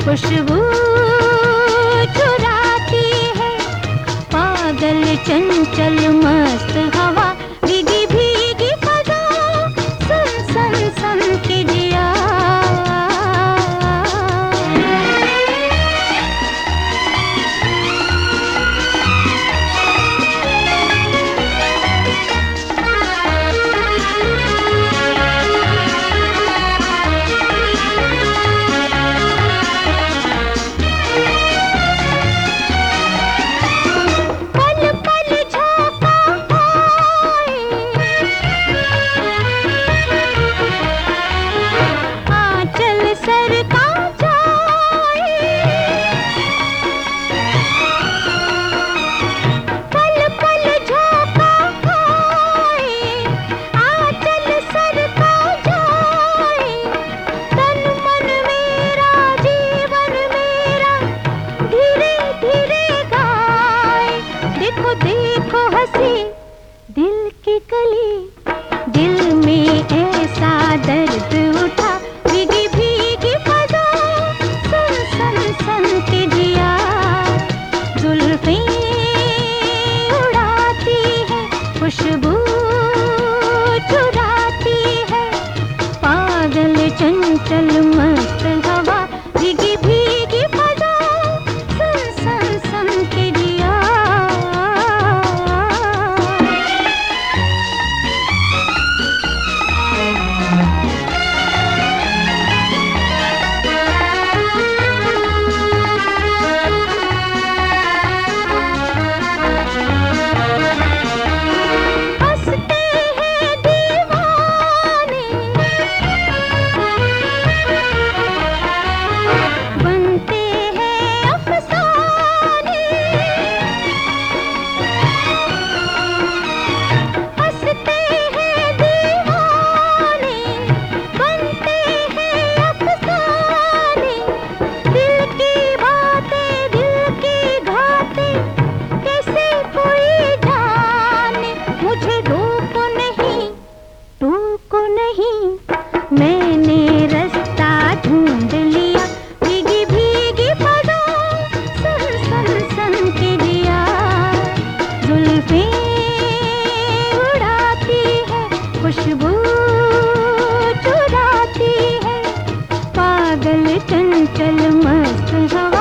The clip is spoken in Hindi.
खुशबू चुराती है, पागल चंचल मस्त हवा, भीगी भीगी फजा, सन सन सन के जिया। देखो हंसी दिल की कली, दिल में ऐसा दर्द उठा, भीगी भीगी फजा, सन सन सन के जिया। जुल्फें उड़ाती है, खुशबू चुराती है, पागल चंचल मस्त हवा, भीगी भीगी फजा, सन सन सन के जिया। मैंने रास्ता ढूंढ लिया, भीगी भीगी फजा, सन सन सन के जिया। जुल्फें उड़ाती है, खुशबू चुराती है, पागल चंचल मस्त हवा।